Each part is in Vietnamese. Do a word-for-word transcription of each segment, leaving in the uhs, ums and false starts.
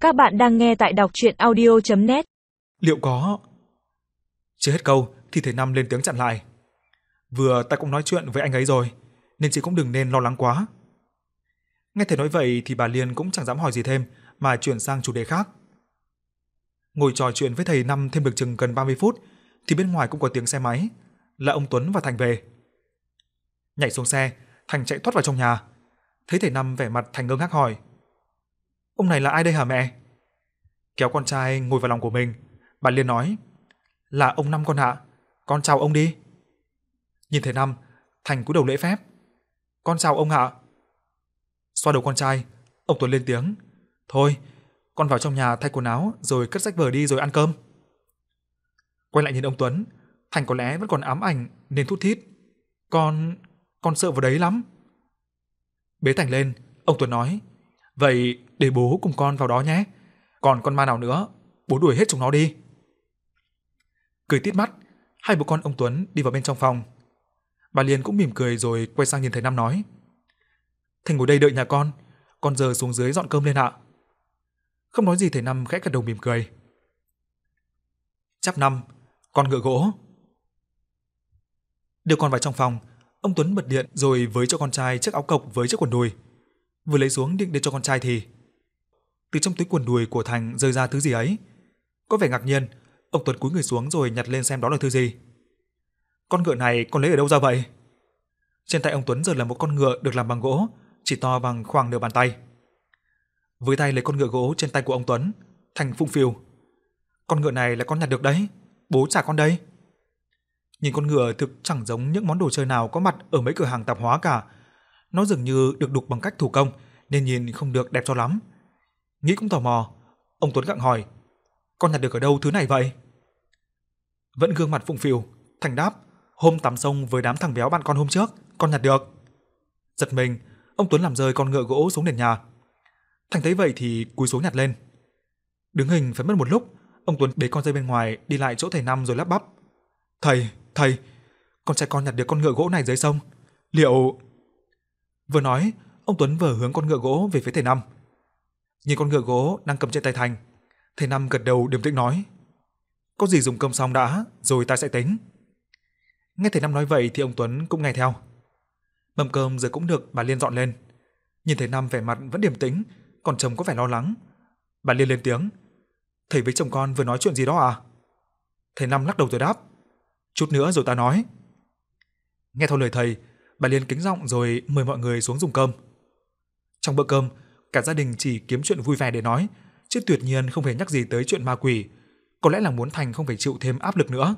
Các bạn đang nghe tại đọc truyện audio chấm net. Liệu có... Chưa hết câu thì thầy Năm lên tiếng chặn lại. Vừa ta cũng nói chuyện với anh ấy rồi, nên chị cũng đừng nên lo lắng quá. Nghe thầy nói vậy thì bà Liên cũng chẳng dám hỏi gì thêm mà chuyển sang chủ đề khác. Ngồi trò chuyện với thầy Năm thêm được chừng gần ba mươi phút thì bên ngoài cũng có tiếng xe máy, là ông Tuấn và Thành về. Nhảy xuống xe, Thành chạy thoát vào trong nhà. Thấy thầy Năm vẻ mặt Thành ngơ ngác hỏi: "Ông này là ai đây hả mẹ?" Kéo con trai ngồi vào lòng của mình, bà Liên nói: "Là ông Năm con ạ, con chào ông đi." Nhìn thầy Năm, Thành cúi đầu lễ phép: "Con chào ông ạ." Xoa đầu con trai, ông Tuấn lên tiếng: "Thôi, con vào trong nhà thay quần áo rồi cất sách vở đi rồi ăn cơm." Quay lại nhìn ông Tuấn, Thành có lẽ vẫn còn ám ảnh nên thút thít: "Con, con sợ vào đấy lắm." Bế Thành lên, ông Tuấn nói: "Vậy để bố cùng con vào đó nhé. Còn con ma nào nữa, bố đuổi hết chúng nó đi." Cười tít mắt, hai bố con ông Tuấn đi vào bên trong phòng. Bà Liên cũng mỉm cười rồi quay sang nhìn thầy Năm nói: "Thầy ngồi đây đợi nhà con, con giờ xuống dưới dọn cơm lên ạ." Không nói gì thầy Năm khẽ gật đầu mỉm cười. Chap năm, con ngựa gỗ. Đưa con vào trong phòng, ông Tuấn bật điện rồi với cho con trai chiếc áo cộc với chiếc quần đùi. Vừa lấy xuống định đưa cho con trai thì từ trong túi quần đùi của Thành rơi ra thứ gì ấy. Có vẻ ngạc nhiên, ông Tuấn cúi người xuống rồi nhặt lên xem đó là thứ gì. "Con ngựa này con lấy ở đâu ra vậy?" Trên tay ông Tuấn giờ là một con ngựa được làm bằng gỗ, chỉ to bằng khoảng nửa bàn tay. Với tay lấy con ngựa gỗ trên tay của ông Tuấn, Thành phụng phìu: "Con ngựa này là con nhặt được đấy, bố trả con đây." Nhìn con ngựa thực chẳng giống những món đồ chơi nào có mặt ở mấy cửa hàng tạp hóa cả. Nó dường như được đục bằng cách thủ công nên nhìn không được đẹp cho lắm. Nghĩ cũng tò mò, ông Tuấn gặng hỏi: "Con nhặt được ở đâu thứ này vậy?" Vẫn gương mặt phụng phịu, Thành đáp: "Hôm tắm sông với đám thằng béo bạn con hôm trước, con nhặt được." Giật mình, ông Tuấn làm rơi con ngựa gỗ xuống nền nhà. Thành thấy vậy thì cúi xuống nhặt lên. Đứng hình phải mất một lúc, ông Tuấn bế con ra bên ngoài đi lại chỗ thầy Năm rồi lắp bắp: "Thầy, thầy, con trai con nhặt được con ngựa gỗ này dưới sông. Liệu..." Vừa nói, ông Tuấn vừa hướng con ngựa gỗ về phía thầy Năm. Nhìn con ngựa gỗ đang cầm trên tay Thành, thầy Năm gật đầu điềm tĩnh nói: "Có gì dùng cơm xong đã, rồi ta sẽ tính." Nghe thầy Năm nói vậy thì ông Tuấn cũng nghe theo. Mâm cơm giờ cũng được bà Liên dọn lên. Nhìn thầy Năm vẻ mặt vẫn điềm tĩnh, còn chồng có vẻ lo lắng. Bà Liên lên tiếng: "Thầy với chồng con vừa nói chuyện gì đó à?" Thầy Năm lắc đầu rồi đáp: "Chút nữa rồi ta nói." Nghe theo lời thầy, bà Liên kính giọng rồi mời mọi người xuống dùng cơm. Trong bữa cơm, cả gia đình chỉ kiếm chuyện vui vẻ để nói, chứ tuyệt nhiên không hề nhắc gì tới chuyện ma quỷ, có lẽ là muốn Thành không phải chịu thêm áp lực nữa.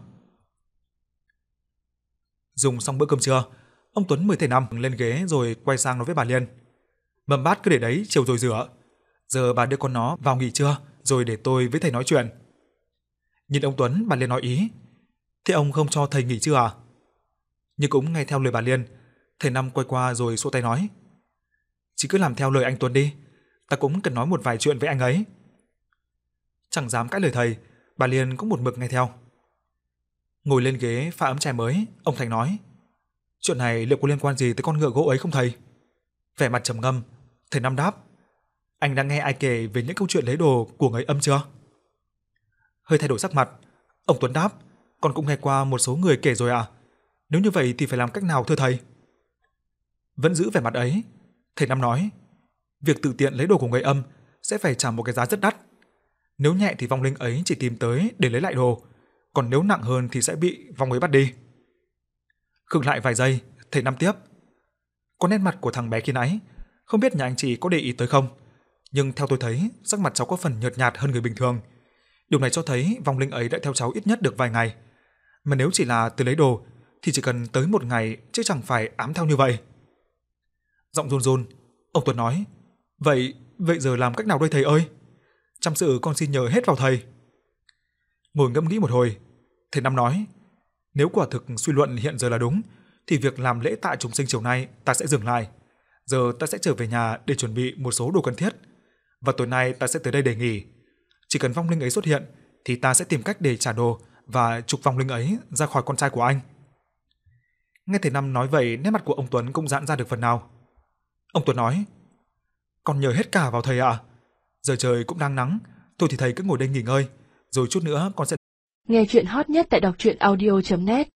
Dùng xong bữa cơm trưa, ông Tuấn mời thầy Năm lên ghế rồi quay sang nói với bà Liên: "Mâm bát cứ để đấy, chiều rồi rửa. Giờ bà đưa con nó vào nghỉ trưa, rồi để tôi với thầy nói chuyện." Nhìn ông Tuấn, bà Liên nói ý: "Thế ông không cho thầy nghỉ trưa à?" Nhưng cũng nghe theo lời bà Liên, thầy Năm quay qua rồi xua tay nói: "Chỉ cứ làm theo lời anh Tuấn đi, ta cũng cần nói một vài chuyện với anh ấy." Chẳng dám cãi lời thầy, bà Liên cũng một mực nghe theo. Ngồi lên ghế pha ấm trà mới, ông Thành nói: "Chuyện này liệu có liên quan gì tới con ngựa gỗ ấy không thầy?" Vẻ mặt trầm ngâm, thầy Năm đáp: "Anh đã nghe ai kể về những câu chuyện lấy đồ của người âm chưa?" Hơi thay đổi sắc mặt, ông Tuấn đáp: "Con cũng nghe qua một số người kể rồi ạ. Nếu như vậy thì phải làm cách nào thưa thầy?" Vẫn giữ vẻ mặt ấy, thầy Năm nói: "Việc tự tiện lấy đồ của người âm sẽ phải trả một cái giá rất đắt. Nếu nhẹ thì vong linh ấy chỉ tìm tới để lấy lại đồ, còn nếu nặng hơn thì sẽ bị vong ấy bắt đi." Khựng lại vài giây, thầy Năm tiếp: "Có nét mặt của thằng bé khi nãy, không biết nhà anh chị có để ý tới không, nhưng theo tôi thấy sắc mặt cháu có phần nhợt nhạt hơn người bình thường. Điều này cho thấy vong linh ấy đã theo cháu ít nhất được vài ngày. Mà nếu chỉ là tới lấy đồ thì chỉ cần tới một ngày chứ chẳng phải ám theo như vậy." Giọng run run, ông Tuấn nói: "Vậy, vậy giờ làm cách nào đây thầy ơi? Trăm sự con xin nhờ hết vào thầy." Ngồi ngẫm nghĩ một hồi, thầy Năm nói: "Nếu quả thực suy luận hiện giờ là đúng, thì việc làm lễ tạ chúng sinh chiều nay ta sẽ dừng lại. Giờ ta sẽ trở về nhà để chuẩn bị một số đồ cần thiết, và tối nay ta sẽ tới đây để nghỉ. Chỉ cần vong linh ấy xuất hiện thì ta sẽ tìm cách để trả đồ và trục vong linh ấy ra khỏi con trai của anh." Nghe thầy Năm nói vậy, nét mặt của ông Tuấn cũng giãn ra được phần nào. Ông Tuấn nói: "Con nhờ hết cả vào thầy ạ. Giờ trời cũng đang nắng, thôi thì thầy cứ ngồi đây nghỉ ngơi, rồi chút nữa con sẽ... Nghe chuyện hot nhất tại đọc truyện audio chấm net